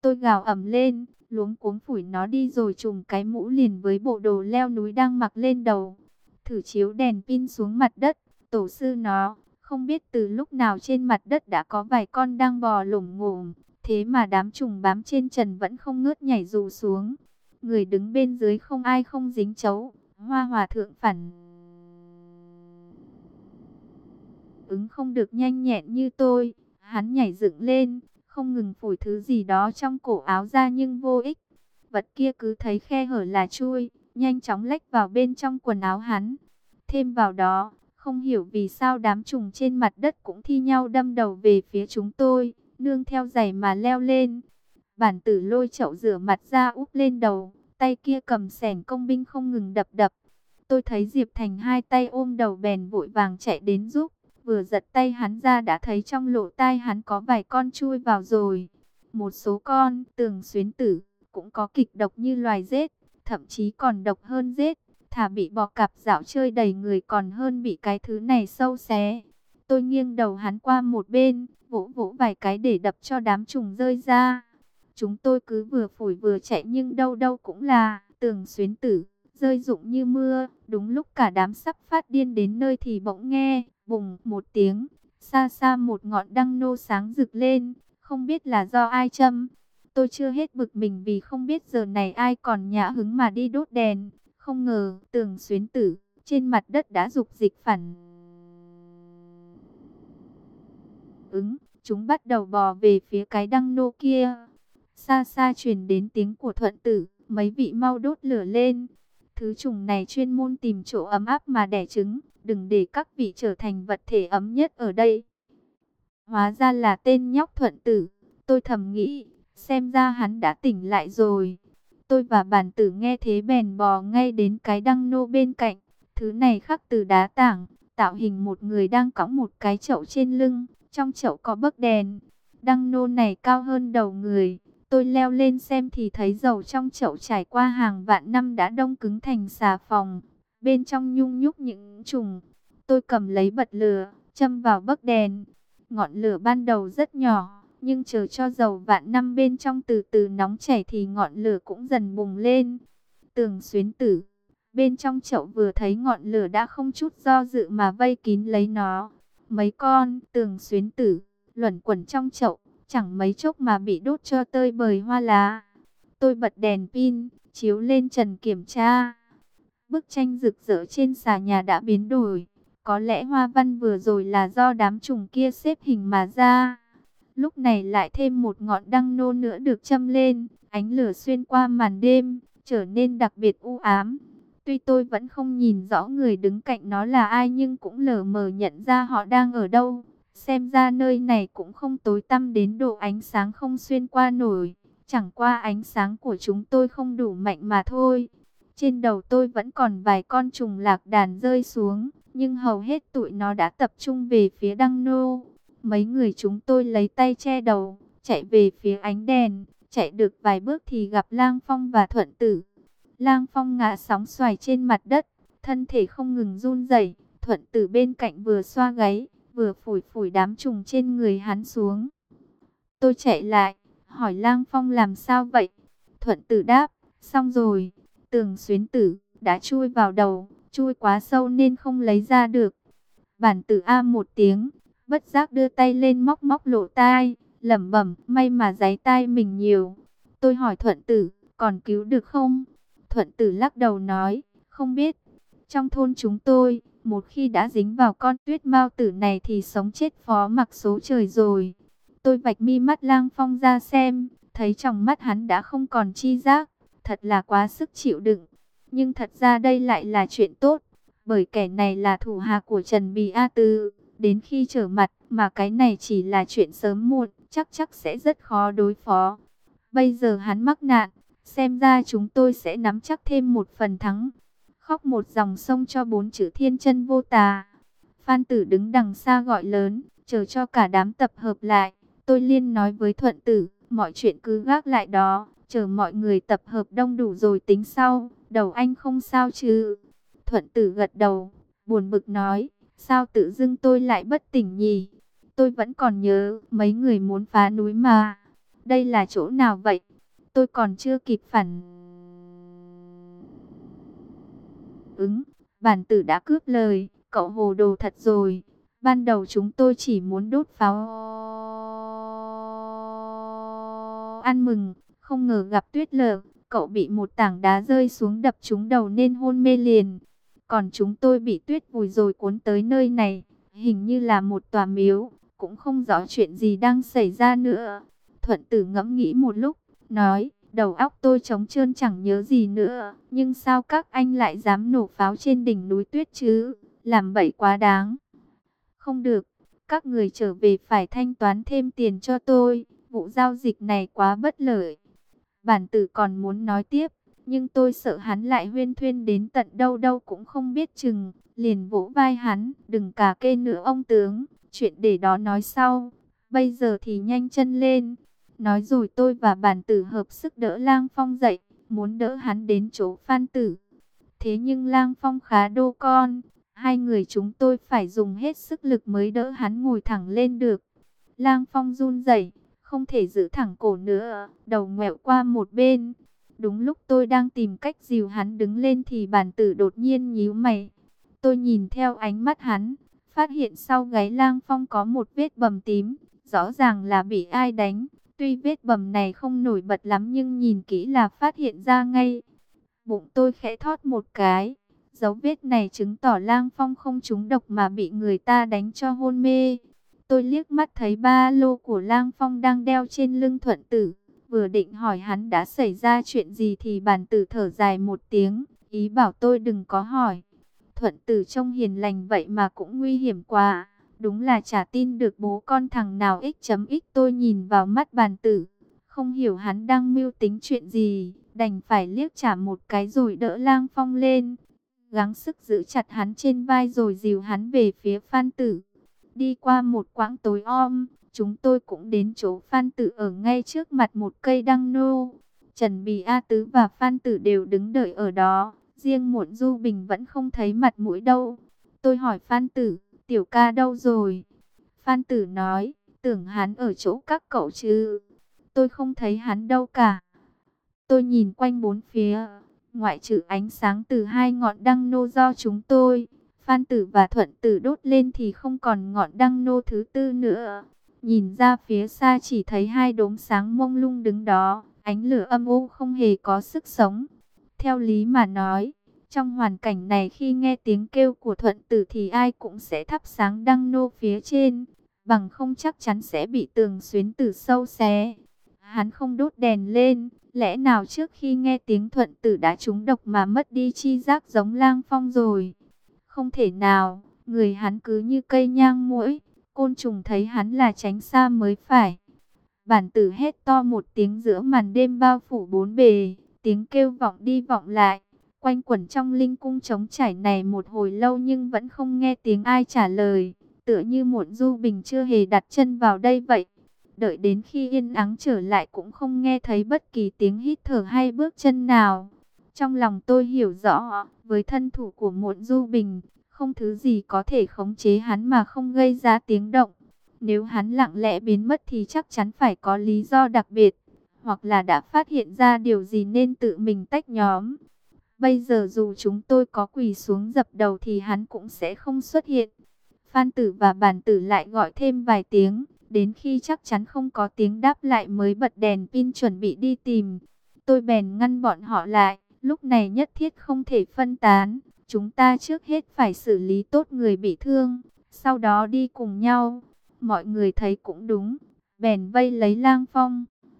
Tôi gào ầm lên, luống cuống phủi nó đi rồi trùm cái mũ liền với bộ đồ leo núi đang mặc lên đầu. Thử chiếu đèn pin xuống mặt đất, tổ sư nó, không biết từ lúc nào trên mặt đất đã có vài con đang bò lổm ngổm, thế mà đám trùng bám trên trần vẫn không ngớt nhảy dù xuống. Người đứng bên dưới không ai không dính chấu, Hoa Hòa thượng phản ứng không được nhanh nhẹn như tôi, hắn nhảy dựng lên, không ngừng phủi thứ gì đó trong cổ áo ra nhưng vô ích. Vật kia cứ thấy khe hở là chui, nhanh chóng lách vào bên trong quần áo hắn. Thêm vào đó, không hiểu vì sao đám trùng trên mặt đất cũng thi nhau đâm đầu về phía chúng tôi, nương theo giày mà leo lên. Bản tử lôi chậu rửa mặt ra úp lên đầu, tay kia cầm xẻng công binh không ngừng đập đập. Tôi thấy Diệp Thành hai tay ôm đầu bèn vội vàng chạy đến giúp. Vừa giật tay hắn ra đã thấy trong lỗ tai hắn có vài con chui vào rồi. Một số con Tường Xuyến Tử cũng có kịch độc như loài rết, thậm chí còn độc hơn rết. Thà bị bò cạp dạo chơi đầy người còn hơn bị cái thứ này sâu xé. Tôi nghiêng đầu hắn qua một bên, vỗ vỗ vài cái để đập cho đám trùng rơi ra. Chúng tôi cứ vừa phủi vừa chạy nhưng đâu đâu cũng là Tường Xuyến Tử, rơi rụng như mưa. Đúng lúc cả đám sắp phát điên đến nơi thì bỗng nghe bùng một tiếng, xa xa một ngọn đăng nô sáng rực lên, không biết là do ai châm. Tôi chưa hết bực mình vì không biết giờ này ai còn nhã hứng mà đi đốt đèn. Không ngờ Tường Xuyến Tử trên mặt đất đã dục dịch phản ứng, chúng bắt đầu bò về phía cái đăng nô kia. Xa xa truyền đến tiếng của Thuận Tử, mấy vị mau đốt lửa lên. Thứ trùng này chuyên môn tìm chỗ ấm áp mà đẻ trứng, đừng để các vị trở thành vật thể ấm nhất ở đây. Hóa ra là tên nhóc Thuận Tử, tôi thầm nghĩ, xem ra hắn đã tỉnh lại rồi. Tôi và Bản Tử nghe thế bèn bò ngay đến cái đăng nô bên cạnh. Thứ này khắc từ đá tảng, tạo hình một người đang cõng một cái chậu trên lưng, trong chậu có bấc đèn. Đăng nô này cao hơn đầu người. Tôi leo lên xem thì thấy dầu trong chậu trải qua hàng vạn năm đã đông cứng thành xà phòng. Bên trong nhung nhúc những trùng. Tôi cầm lấy bật lửa, châm vào bấc đèn. Ngọn lửa ban đầu rất nhỏ, nhưng chờ cho dầu vạn năm bên trong từ từ nóng chảy thì ngọn lửa cũng dần bùng lên. Tường Xuyến Tử, bên trong chậu vừa thấy ngọn lửa đã không chút do dự mà vây kín lấy nó. Mấy con Tường Xuyến Tử luẩn quẩn trong chậu, chẳng mấy chốc mà bị đốt cho tơi bời hoa lá. Tôi bật đèn pin, chiếu lên trần kiểm tra. Bức tranh rực rỡ trên xà nhà đã biến đổi. Có lẽ hoa văn vừa rồi là do đám trùng kia xếp hình mà ra. Lúc này lại thêm một ngọn đăng nô nữa được châm lên. Ánh lửa xuyên qua màn đêm, trở nên đặc biệt u ám. Tuy tôi vẫn không nhìn rõ người đứng cạnh nó là ai nhưng cũng lờ mờ nhận ra họ đang ở đâu. Xem ra nơi này cũng không tối tăm đến độ ánh sáng không xuyên qua nổi. Chẳng qua ánh sáng của chúng tôi không đủ mạnh mà thôi. Trên đầu tôi vẫn còn vài con trùng lạc đàn rơi xuống, nhưng hầu hết tụi nó đã tập trung về phía đăng nô. Mấy người chúng tôi lấy tay che đầu, chạy về phía ánh đèn. Chạy được vài bước thì gặp Lang Phong và Thuận Tử. Lang Phong ngã sóng xoài trên mặt đất, thân thể không ngừng run rẩy. Thuận Tử bên cạnh vừa xoa gáy, vừa phủi phủi đám trùng trên người hắn xuống. Tôi chạy lại, hỏi Lang Phong làm sao vậy? Thuận Tử đáp, xong rồi, Tường Xuyến Tử đã chui vào đầu, chui quá sâu nên không lấy ra được. Bản Tử a một tiếng, bất giác đưa tay lên móc móc lỗ tai, lẩm bẩm, may mà giấy tai mình nhiều. Tôi hỏi Thuận Tử, còn cứu được không? Thuận Tử lắc đầu nói, không biết. Trong thôn chúng tôi, một khi đã dính vào con tuyết mao tử này thì sống chết phó mặc số trời rồi. Tôi vạch mi mắt Lang Phong ra xem, thấy trong mắt hắn đã không còn chi giác. Thật là quá sức chịu đựng. Nhưng thật ra đây lại là chuyện tốt, bởi kẻ này là thủ hạ của Trần Bì A Tư. Đến khi trở mặt mà cái này chỉ là chuyện sớm muộn, chắc sẽ rất khó đối phó. Bây giờ hắn mắc nạn, xem ra chúng tôi sẽ nắm chắc thêm một phần thắng. Khóc một dòng sông cho bốn chữ thiên chân vô tà. Phan Tử đứng đằng xa gọi lớn, chờ cho cả đám tập hợp lại. Tôi liên nói với Thuận Tử, mọi chuyện cứ gác lại đó, chờ mọi người tập hợp đông đủ rồi tính sau. Đầu anh không sao chứ? Thuận Tử gật đầu, buồn bực nói, sao tự dưng tôi lại bất tỉnh nhỉ? Tôi vẫn còn nhớ mấy người muốn phá núi mà. Đây là chỗ nào vậy? Tôi còn chưa kịp phản ứng, bản tử đã cướp lời, cậu hồ đồ thật rồi. Ban đầu chúng tôi chỉ muốn đốt pháo ăn mừng, không ngờ gặp tuyết lở, cậu bị một tảng đá rơi xuống đập trúng đầu nên hôn mê liền. Còn chúng tôi bị tuyết vùi rồi cuốn tới nơi này, hình như là một tòa miếu, cũng không rõ chuyện gì đang xảy ra nữa. Thuận Tử ngẫm nghĩ một lúc, nói, đầu óc tôi trống trơn chẳng nhớ gì nữa, nhưng sao các anh lại dám nổ pháo trên đỉnh núi tuyết chứ, làm bậy quá đáng. Không được, các người trở về phải thanh toán thêm tiền cho tôi, vụ giao dịch này quá bất lợi. Bản tử còn muốn nói tiếp, nhưng tôi sợ hắn lại huyên thuyên đến tận đâu đâu cũng không biết chừng, liền vỗ vai hắn, đừng cà kê nữa ông tướng, chuyện để đó nói sau, bây giờ thì nhanh chân lên. Nói rồi tôi và bản tử hợp sức đỡ Lang Phong dậy, muốn đỡ hắn đến chỗ Phan Tử. Thế nhưng Lang Phong khá đô con, hai người chúng tôi phải dùng hết sức lực mới đỡ hắn ngồi thẳng lên được. Lang Phong run rẩy, không thể giữ thẳng cổ nữa, đầu ngoẹo qua một bên. Đúng lúc tôi đang tìm cách dìu hắn đứng lên thì bản tử đột nhiên nhíu mày. Tôi nhìn theo ánh mắt hắn, phát hiện sau gáy Lang Phong có một vết bầm tím, rõ ràng là bị ai đánh. Tuy vết bầm này không nổi bật lắm nhưng nhìn kỹ là phát hiện ra ngay. Bụng tôi khẽ thót một cái. Dấu vết này chứng tỏ Lang Phong không trúng độc mà bị người ta đánh cho hôn mê. Tôi liếc mắt thấy ba lô của Lang Phong đang đeo trên lưng Thuận Tử. Vừa định hỏi hắn đã xảy ra chuyện gì thì bản tử thở dài một tiếng, ý bảo tôi đừng có hỏi. Thuận Tử trông hiền lành vậy mà cũng nguy hiểm quá. Đúng là chả tin được bố con thằng nào x.x. Tôi nhìn vào mắt bản tử, không hiểu hắn đang mưu tính chuyện gì, đành phải liếc trả một cái rồi đỡ Lang Phong lên, gắng sức giữ chặt hắn trên vai rồi dìu hắn về phía Phan Tử. Đi qua một quãng tối om, chúng tôi cũng đến chỗ Phan Tử ở ngay trước mặt một cây đăng nô. Trần Bì A Tứ và Phan Tử đều đứng đợi ở đó, riêng Muộn Du Bình vẫn không thấy mặt mũi đâu. Tôi hỏi Phan Tử, tiểu ca đâu rồi? Phan Tử nói, tưởng hắn ở chỗ các cậu chứ. Tôi không thấy hắn đâu cả. Tôi nhìn quanh bốn phía, ngoại trừ ánh sáng từ hai ngọn đăng nô do chúng tôi, Phan Tử và Thuận Tử đốt lên thì không còn ngọn đăng nô thứ tư nữa. Nhìn ra phía xa chỉ thấy hai đốm sáng mông lung đứng đó, ánh lửa âm u không hề có sức sống. Theo lý mà nói, trong hoàn cảnh này khi nghe tiếng kêu của Thuận Tử thì ai cũng sẽ thắp sáng đăng nô phía trên, bằng không chắc chắn sẽ bị tường xuyến từ sâu xé. Hắn không đốt đèn lên, lẽ nào trước khi nghe tiếng Thuận Tử đã trúng độc mà mất đi chi giác giống Lang Phong rồi? Không thể nào, người hắn cứ như cây nhang muỗi, côn trùng thấy hắn là tránh xa mới phải. Bản tử hét to một tiếng giữa màn đêm bao phủ bốn bề, tiếng kêu vọng đi vọng lại, quanh quẩn trong linh cung trống trải này một hồi lâu nhưng vẫn không nghe tiếng ai trả lời, tựa như Muộn Du Bình chưa hề đặt chân vào đây vậy. Đợi đến khi yên ắng trở lại cũng không nghe thấy bất kỳ tiếng hít thở hay bước chân nào. Trong lòng tôi hiểu rõ, với thân thủ của Muộn Du Bình, không thứ gì có thể khống chế hắn mà không gây ra tiếng động. Nếu hắn lặng lẽ biến mất thì chắc chắn phải có lý do đặc biệt, hoặc là đã phát hiện ra điều gì nên tự mình tách nhóm. Bây giờ dù chúng tôi có quỳ xuống dập đầu thì hắn cũng sẽ không xuất hiện. Phan Tử và Bản Tử lại gọi thêm vài tiếng, đến khi chắc chắn không có tiếng đáp lại mới bật đèn pin chuẩn bị đi tìm. Tôi bèn ngăn bọn họ lại, lúc này nhất thiết không thể phân tán. Chúng ta trước hết phải xử lý tốt người bị thương, sau đó đi cùng nhau. Mọi người thấy cũng đúng, bèn vây lấy Lang Phong.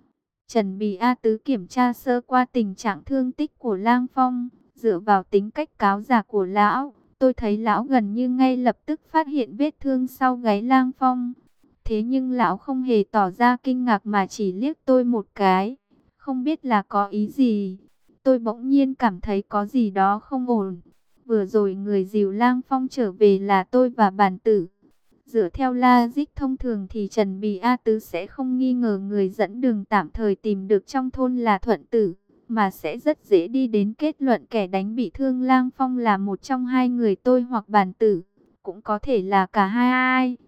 Trần Bì A Tứ kiểm tra sơ qua tình trạng thương tích của Lang Phong, dựa vào tính cách cáo già của lão, tôi thấy lão gần như ngay lập tức phát hiện vết thương sau gáy Lang Phong. Thế nhưng lão không hề tỏ ra kinh ngạc mà chỉ liếc tôi một cái, không biết là có ý gì. Tôi bỗng nhiên cảm thấy có gì đó không ổn. Vừa rồi người dìu Lang Phong trở về là tôi và Bản Tử. Dựa theo logic thông thường thì Trần Bì A Tứ sẽ không nghi ngờ người dẫn đường tạm thời tìm được trong thôn là Thuận Tử, mà sẽ rất dễ đi đến kết luận kẻ đánh bị thương Lang Phong là một trong hai người tôi hoặc Bản Tử, cũng có thể là cả hai.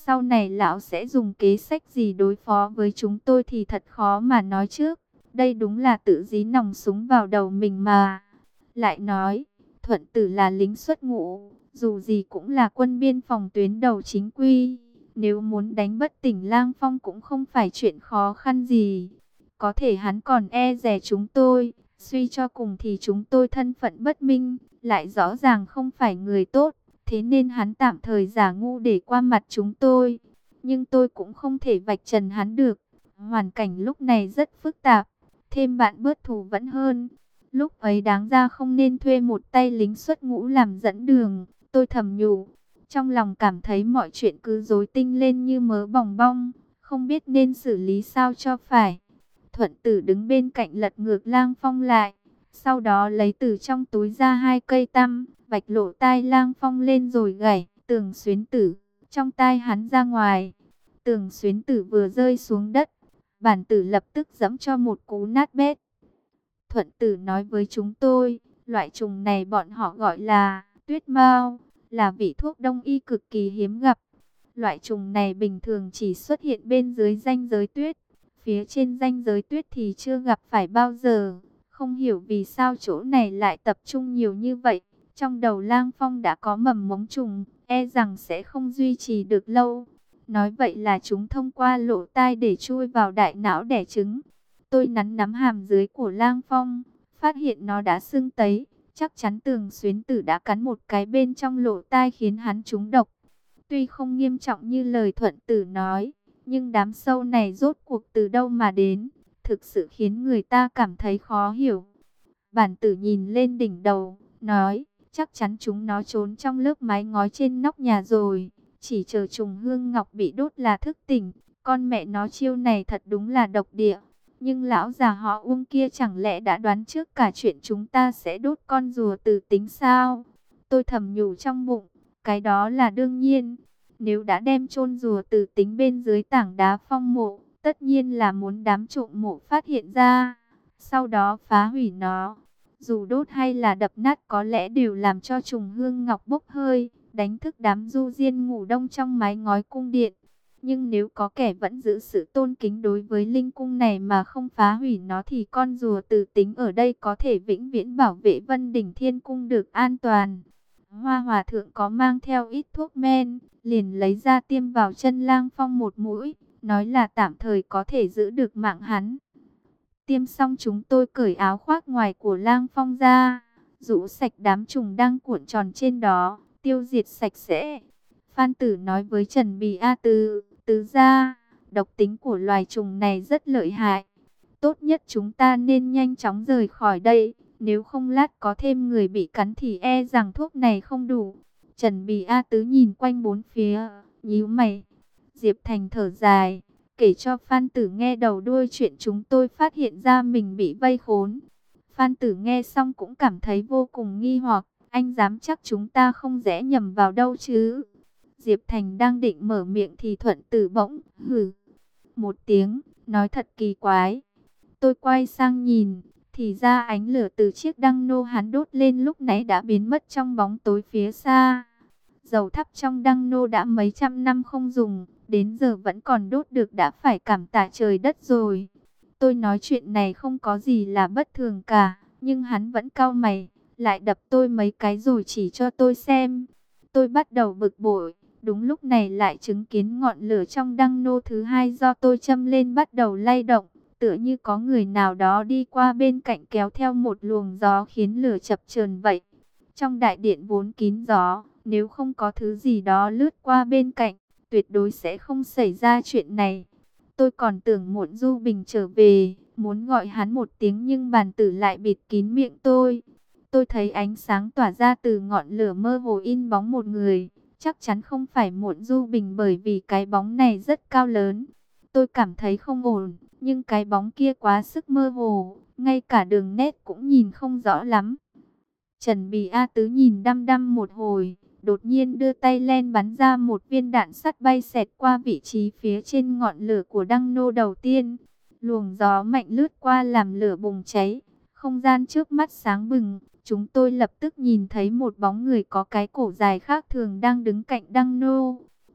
Sau này lão sẽ dùng kế sách gì đối phó với chúng tôi thì thật khó mà nói trước. Đây đúng là tự dí nòng súng vào đầu mình mà. Lại nói, Thuận Tử là lính xuất ngũ, dù gì cũng là quân biên phòng tuyến đầu chính quy. Nếu muốn đánh bất tỉnh Lang Phong cũng không phải chuyện khó khăn gì. Có thể hắn còn e dè chúng tôi, suy cho cùng thì chúng tôi thân phận bất minh, lại rõ ràng không phải người tốt. Thế nên hắn tạm thời giả ngu để qua mặt chúng tôi. Nhưng tôi cũng không thể vạch trần hắn được. Hoàn cảnh lúc này rất phức tạp. Thêm bạn bớt thù vẫn hơn. Lúc ấy đáng ra không nên thuê một tay lính xuất ngũ làm dẫn đường. Tôi thầm nhủ. Trong lòng cảm thấy mọi chuyện cứ rối tinh lên như mớ bòng bong. Không biết nên xử lý sao cho phải. Thuận Tử đứng bên cạnh lật ngược Lang Phong lại. Sau đó lấy từ trong túi ra 2 cây tăm, vạch lỗ tai Lang Phong lên rồi gảy Tường Xuyến Tử trong tai hắn ra ngoài. Tường Xuyến Tử vừa rơi xuống đất, Bản Tử lập tức giẫm cho một cú nát bét. Thuận Tử nói với chúng tôi, loại trùng này bọn họ gọi là tuyết mao, là vị thuốc đông y cực kỳ hiếm gặp. Loại trùng này bình thường chỉ xuất hiện bên dưới ranh giới tuyết, phía trên ranh giới tuyết thì chưa gặp phải bao giờ. Không hiểu vì sao chỗ này lại tập trung nhiều như vậy. Trong đầu Lang Phong đã có mầm mống trùng, e rằng sẽ không duy trì được lâu. Nói vậy là chúng thông qua lỗ tai để chui vào đại não đẻ trứng. Tôi nắn nắm hàm dưới của Lang Phong, phát hiện nó đã sưng tấy. Chắc chắn Tường Xuyến Tử đã cắn một cái bên trong lỗ tai khiến hắn trúng độc. Tuy không nghiêm trọng như lời Thuận Tử nói, nhưng đám sâu này rốt cuộc từ đâu mà đến, thực sự khiến người ta cảm thấy khó hiểu. Bản Tử nhìn lên đỉnh đầu, nói, chắc chắn chúng nó trốn trong lớp mái ngói trên nóc nhà rồi, chỉ chờ trùng hương ngọc bị đốt là thức tỉnh. Con mẹ nó chiêu này thật đúng là độc địa. Nhưng lão già họ Uông kia chẳng lẽ đã đoán trước cả chuyện chúng ta sẽ đốt con rùa tử tính sao? Tôi thầm nhủ trong bụng, cái đó là đương nhiên. Nếu đã đem chôn rùa tử tính bên dưới tảng đá phong mộ, tất nhiên là muốn đám trộm mộ phát hiện ra, sau đó phá hủy nó. Dù đốt hay là đập nát có lẽ đều làm cho trùng hương ngọc bốc hơi, đánh thức đám du diên ngủ đông trong mái ngói cung điện. Nhưng nếu có kẻ vẫn giữ sự tôn kính đối với linh cung này mà không phá hủy nó thì con rùa tử tính ở đây có thể vĩnh viễn bảo vệ Vân Đỉnh Thiên Cung được an toàn. Hoa Hòa Thượng có mang theo ít thuốc men, liền lấy ra tiêm vào chân Lang Phong một mũi, nói là tạm thời có thể giữ được mạng hắn. Tiêm xong chúng tôi cởi áo khoác ngoài của Lang Phong ra, rũ sạch đám trùng đang cuộn tròn trên đó, tiêu diệt sạch sẽ. Phan Tử nói với Trần Bì A Tứ, tứ gia, độc tính của loài trùng này rất lợi hại. Tốt nhất chúng ta nên nhanh chóng rời khỏi đây, nếu không lát có thêm người bị cắn thì e rằng thuốc này không đủ. Trần Bì A Tứ nhìn quanh bốn phía, nhíu mày. Diệp Thành thở dài, kể cho Phan Tử nghe đầu đuôi chuyện chúng tôi phát hiện ra mình bị vây khốn. Phan Tử nghe xong cũng cảm thấy vô cùng nghi hoặc, anh dám chắc chúng ta không rẽ nhầm vào đâu chứ? Diệp Thành đang định mở miệng thì Thuận Tử bỗng hừ một tiếng, nói thật kỳ quái. Tôi quay sang nhìn, thì ra ánh lửa từ chiếc đăng nô hắn đốt lên lúc nãy đã biến mất trong bóng tối phía xa. Dầu thắp trong đăng nô đã mấy trăm năm không dùng, đến giờ vẫn còn đốt được, đã phải cảm tạ trời đất rồi. Tôi nói chuyện này không có gì là bất thường cả, nhưng hắn vẫn cau mày, lại đập tôi mấy cái rồi chỉ cho tôi xem. Tôi bắt đầu bực bội, đúng lúc này lại chứng kiến ngọn lửa trong đăng nô thứ hai do tôi châm lên bắt đầu lay động, tựa như có người nào đó đi qua bên cạnh kéo theo một luồng gió khiến lửa chập chờn vậy. Trong đại điện vốn kín gió, nếu không có thứ gì đó lướt qua bên cạnh, tuyệt đối sẽ không xảy ra chuyện này. Tôi còn tưởng Muộn Du Bình trở về, muốn gọi hắn một tiếng nhưng Bàn Tử lại bịt kín miệng tôi. Tôi thấy ánh sáng tỏa ra từ ngọn lửa mơ hồ in bóng một người, chắc chắn không phải Muộn Du Bình bởi vì cái bóng này rất cao lớn. Tôi cảm thấy không ổn, nhưng cái bóng kia quá sức mơ hồ, ngay cả đường nét cũng nhìn không rõ lắm. Trần Bì A Tứ nhìn đăm đăm một hồi, đột nhiên đưa tay lên bắn ra một viên đạn sắt bay xẹt qua vị trí phía trên ngọn lửa của đăng nô đầu tiên. Luồng gió mạnh lướt qua làm lửa bùng cháy, không gian trước mắt sáng bừng. Chúng tôi lập tức nhìn thấy một bóng người có cái cổ dài khác thường đang đứng cạnh đăng nô.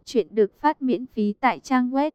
Chuyện được phát miễn phí tại trang web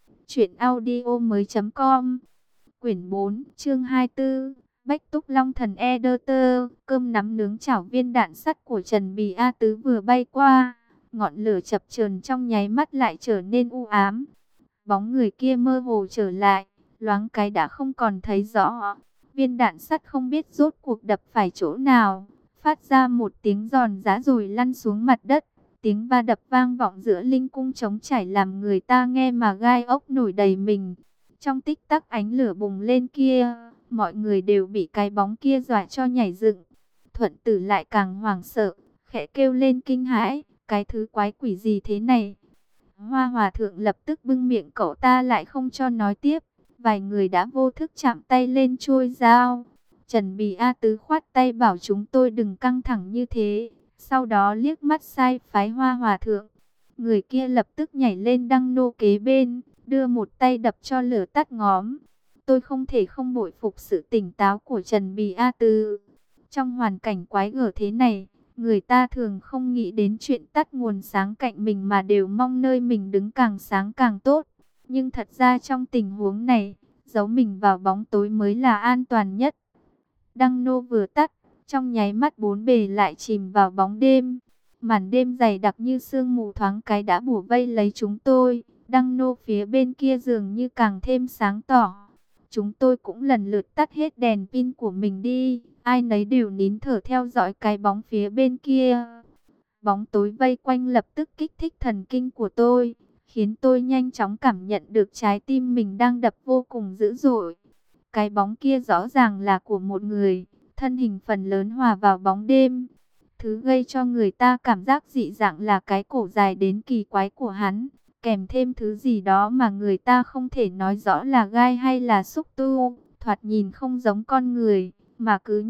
truyệnaudiomoi.com. Quyển 4, chương 24. Bách Túc Long Thần Editor. Cơm nắm nướng chảo viên đạn sắt của Trần Bì A Tứ vừa bay qua, ngọn lửa chập chờn trong nháy mắt lại trở nên u ám. Bóng người kia mơ hồ trở lại, loáng cái đã không còn thấy rõ. Viên đạn sắt không biết rốt cuộc đập phải chỗ nào, phát ra một tiếng giòn giã rồi lăn xuống mặt đất. Tiếng va đập vang vọng giữa linh cung trống trải làm người ta nghe mà gai ốc nổi đầy mình. Trong tích tắc ánh lửa bùng lên kia, mọi người đều bị cái bóng kia dọa cho nhảy dựng. Thuận Tử lại càng hoảng sợ, khẽ kêu lên kinh hãi, cái thứ quái quỷ gì thế này? Hoa Hòa Thượng lập tức bưng miệng cậu ta lại không cho nói tiếp. Vài người đã vô thức chạm tay lên chuôi dao. Trần Bì A Tứ khoát tay bảo chúng tôi đừng căng thẳng như thế. Sau đó liếc mắt sai phái Hoa Hòa Thượng. Người kia lập tức nhảy lên đăng nô kế bên, đưa một tay đập cho lửa tắt ngóm. Tôi không thể không bội phục sự tỉnh táo của Trần Bì A Tứ. Trong hoàn cảnh quái gở thế này, người ta thường không nghĩ đến chuyện tắt nguồn sáng cạnh mình mà đều mong nơi mình đứng càng sáng càng tốt. Nhưng thật ra trong tình huống này, giấu mình vào bóng tối mới là an toàn nhất. Đăng nô vừa tắt, trong nháy mắt bốn bề lại chìm vào bóng đêm. Màn đêm dày đặc như sương mù thoáng cái đã bủa vây lấy chúng tôi. Đăng nô phía bên kia dường như càng thêm sáng tỏ. Chúng tôi cũng lần lượt tắt hết đèn pin của mình đi. Ai nấy đều nín thở theo dõi cái bóng phía bên kia. Bóng tối vây quanh lập tức kích thích thần kinh của tôi, khiến tôi nhanh chóng cảm nhận được trái tim mình đang đập vô cùng dữ dội. Cái bóng kia rõ ràng là của một người, thân hình phần lớn hòa vào bóng đêm. Thứ gây cho người ta cảm giác dị dạng là cái cổ dài đến kỳ quái của hắn, kèm thêm thứ gì đó mà người ta không thể nói rõ là gai hay là xúc tu, thoạt nhìn không giống con người, mà cứ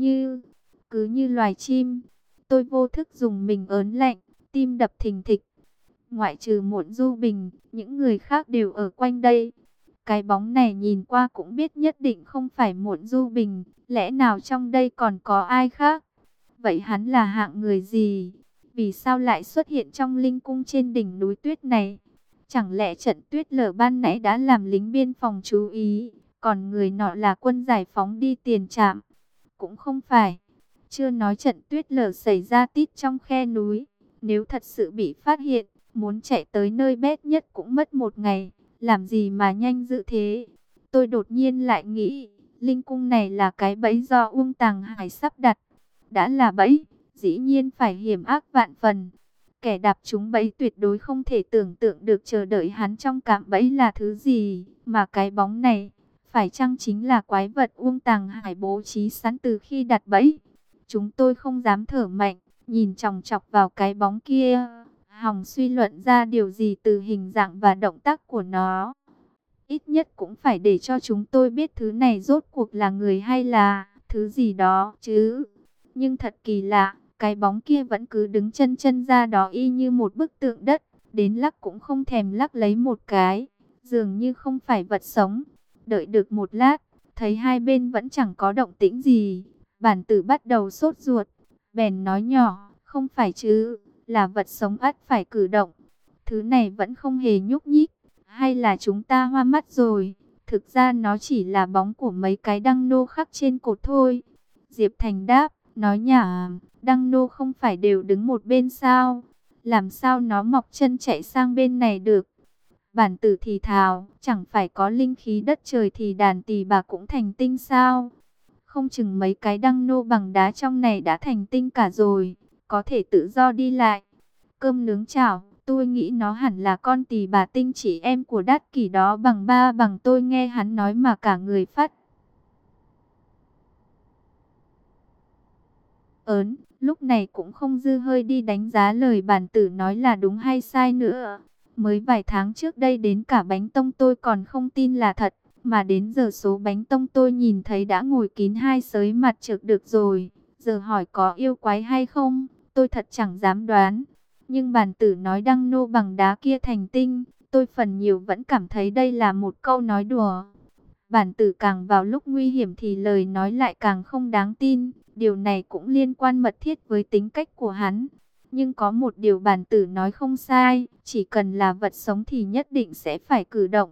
như loài chim. Tôi vô thức dùng mình ớn lạnh, tim đập thình thịch. Ngoại trừ Muộn Du Bình, những người khác đều ở quanh đây. Cái bóng này nhìn qua cũng biết nhất định không phải Muộn Du Bình, lẽ nào trong đây còn có ai khác? Vậy hắn là hạng người gì? Vì sao lại xuất hiện trong linh cung trên đỉnh núi tuyết này? Chẳng lẽ trận tuyết lở ban nãy đã làm lính biên phòng chú ý, còn người nọ là quân giải phóng đi tiền trạm? Cũng không phải. Chưa nói trận tuyết lở xảy ra tít trong khe núi. Nếu thật sự bị phát hiện, muốn chạy tới nơi bét nhất cũng mất một ngày. Làm gì mà nhanh dữ thế? Tôi đột nhiên lại nghĩ, linh cung này là cái bẫy do Uông Tàng Hải sắp đặt. Đã là bẫy, dĩ nhiên phải hiểm ác vạn phần. Kẻ đạp trúng bẫy tuyệt đối không thể tưởng tượng được chờ đợi hắn trong cạm bẫy là thứ gì. Mà cái bóng này, phải chăng chính là quái vật Uông Tàng Hải bố trí sẵn từ khi đặt bẫy? Chúng tôi không dám thở mạnh, nhìn chòng chọc vào cái bóng kia, hòng suy luận ra điều gì từ hình dạng và động tác của nó. Ít nhất cũng phải để cho chúng tôi biết thứ này rốt cuộc là người hay là thứ gì đó chứ. Nhưng thật kỳ lạ, cái bóng kia vẫn cứ đứng chân chân ra đó y như một bức tượng đất, đến lắc cũng không thèm lắc lấy một cái, dường như không phải vật sống. Đợi được một lát, thấy hai bên vẫn chẳng có động tĩnh gì. Bản Tử bắt đầu sốt ruột, bèn nói nhỏ, không phải chứ, là vật sống ắt phải cử động. Thứ này vẫn không hề nhúc nhích, hay là chúng ta hoa mắt rồi? Thực ra nó chỉ là bóng của mấy cái đăng nô khắc trên cột thôi. Diệp Thành đáp, nói nhảm, đăng nô không phải đều đứng một bên sao? Làm sao nó mọc chân chạy sang bên này được? Bản Tử thì thào, chẳng phải có linh khí đất trời thì đàn tỳ bà cũng thành tinh sao? Không chừng mấy cái đăng nô bằng đá trong này đã thành tinh cả rồi, có thể tự do đi lại. Cơm nướng chảo, tôi nghĩ nó hẳn là con tỳ bà tinh chỉ em của Đát Kỷ đó bằng ba bằng. Tôi nghe hắn nói mà cả người phát ớn, lúc này cũng không dư hơi đi đánh giá lời Bản Tử nói là đúng hay sai nữa. Mới vài tháng trước đây đến cả bánh tông tôi còn không tin là thật, mà đến giờ số bánh tông tôi nhìn thấy đã ngồi kín hai sới mặt trược được rồi. Giờ hỏi có yêu quái hay không, tôi thật chẳng dám đoán. Nhưng Bản Tử nói đăng nô bằng đá kia thành tinh, tôi phần nhiều vẫn cảm thấy đây là một câu nói đùa. Bản Tử càng vào lúc nguy hiểm thì lời nói lại càng không đáng tin. Điều này cũng liên quan mật thiết với tính cách của hắn. Nhưng có một điều bản tử nói không sai, chỉ cần là vật sống thì nhất định sẽ phải cử động.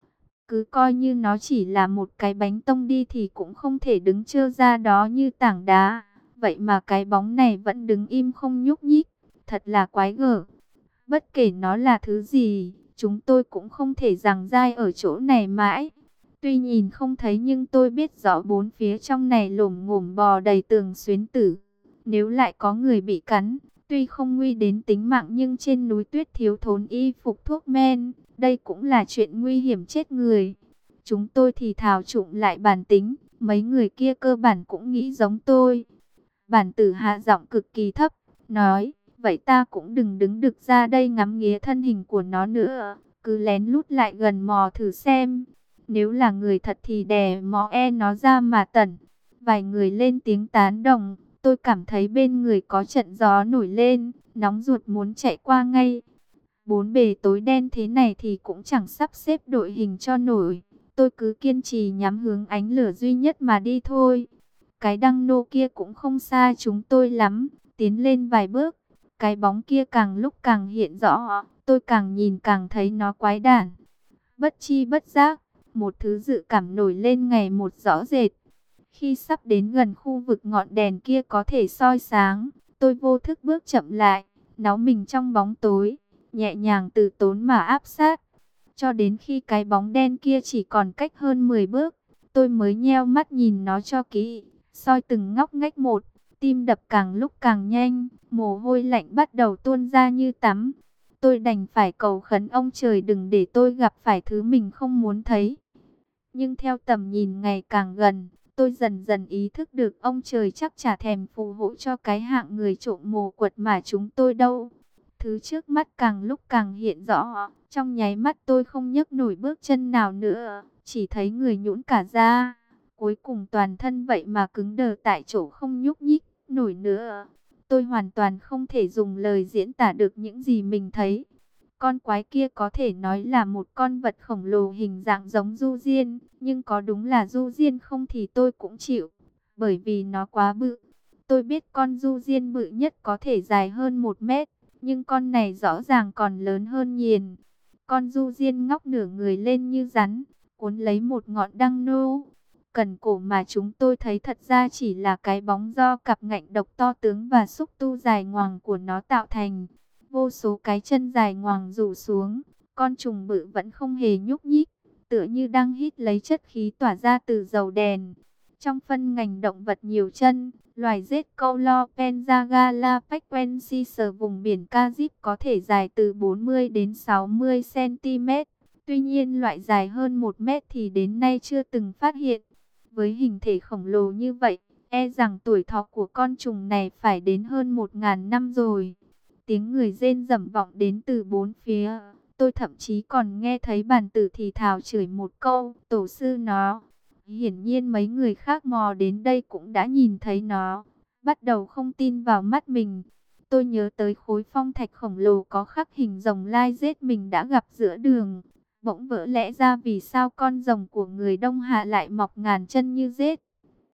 Cứ coi như nó chỉ là một cái bánh tông đi thì cũng không thể đứng trơ ra đó như tảng đá. Vậy mà cái bóng này vẫn đứng im không nhúc nhích, thật là quái gở. Bất kể nó là thứ gì, chúng tôi cũng không thể giằng dai ở chỗ này mãi. Tuy nhìn không thấy nhưng tôi biết rõ bốn phía trong này lổm ngổm bò đầy tường xuyến tử. Nếu lại có người bị cắn, tuy không nguy đến tính mạng nhưng trên núi tuyết thiếu thốn y phục thuốc men, đây cũng là chuyện nguy hiểm chết người. Chúng tôi thì thào trụng lại bản tính, mấy người kia cơ bản cũng nghĩ giống tôi. Bản tử hạ giọng cực kỳ thấp, nói, vậy ta cũng đừng đứng đực ra đây ngắm nghía thân hình của nó nữa, cứ lén lút lại gần mò thử xem. Nếu là người thật thì đè mò nó ra mà tẩn. Vài người lên tiếng tán đồng, tôi cảm thấy bên người có trận gió nổi lên, nóng ruột muốn chạy qua ngay. Bốn bề tối đen thế này thì cũng chẳng sắp xếp đội hình cho nổi. Tôi cứ kiên trì nhắm hướng ánh lửa duy nhất mà đi thôi. Cái đăng nô kia cũng không xa chúng tôi lắm, tiến lên vài bước. Cái bóng kia càng lúc càng hiện rõ, tôi càng nhìn càng thấy nó quái đản. Bất chi bất giác, một thứ dự cảm nổi lên ngày một rõ rệt. Khi sắp đến gần khu vực ngọn đèn kia có thể soi sáng, tôi vô thức bước chậm lại, náu mình trong bóng tối, nhẹ nhàng từ tốn mà áp sát. Cho đến khi cái bóng đen kia chỉ còn cách hơn 10 bước, tôi mới nheo mắt nhìn nó cho kỹ, soi từng ngóc ngách một, tim đập càng lúc càng nhanh, mồ hôi lạnh bắt đầu tuôn ra như tắm. Tôi đành phải cầu khấn ông trời đừng để tôi gặp phải thứ mình không muốn thấy. Nhưng theo tầm nhìn ngày càng gần, tôi dần dần ý thức được ông trời chắc chả thèm phù hộ cho cái hạng người trộm mồ quật mà chúng tôi đâu. Thứ trước mắt càng lúc càng hiện rõ, trong nháy mắt tôi không nhấc nổi bước chân nào nữa, chỉ thấy người nhũn cả ra. Cuối cùng toàn thân vậy mà cứng đờ tại chỗ không nhúc nhích nổi nữa. Tôi hoàn toàn không thể dùng lời diễn tả được những gì mình thấy. Con quái kia có thể nói là một con vật khổng lồ hình dạng giống du diên, nhưng có đúng là du diên không thì tôi cũng chịu, bởi vì nó quá bự. Tôi biết con du diên bự nhất có thể dài hơn 1 mét, nhưng con này rõ ràng còn lớn hơn nhiều. Con du diên ngóc nửa người lên như rắn, cuốn lấy một ngọn đăng nô. Cần cổ mà chúng tôi thấy thật ra chỉ là cái bóng do cặp ngạnh độc to tướng và xúc tu dài ngoằng của nó tạo thành. Vô số cái chân dài ngoằng rủ xuống, con trùng bự vẫn không hề nhúc nhích, tựa như đang hít lấy chất khí tỏa ra từ dầu đèn. Trong phân ngành động vật nhiều chân, loài rết câu lo Penzagala pequensis vùng biển Carib có thể dài từ 40 đến 60 cm. Tuy nhiên loại dài hơn 1 mét thì đến nay chưa từng phát hiện. Với hình thể khổng lồ như vậy, e rằng tuổi thọ của con trùng này phải đến hơn 1.000 năm rồi. Tiếng người rên rẩm vọng đến từ bốn phía. Tôi thậm chí còn nghe thấy bản tử thì thào chửi một câu, tổ sư nó. Hiển nhiên mấy người khác mò đến đây cũng đã nhìn thấy nó. Bắt đầu không tin vào mắt mình. Tôi nhớ tới khối phong thạch khổng lồ có khắc hình rồng lai rết mình đã gặp giữa đường. Bỗng vỡ lẽ ra vì sao con rồng của người Đông Hạ lại mọc ngàn chân như rết.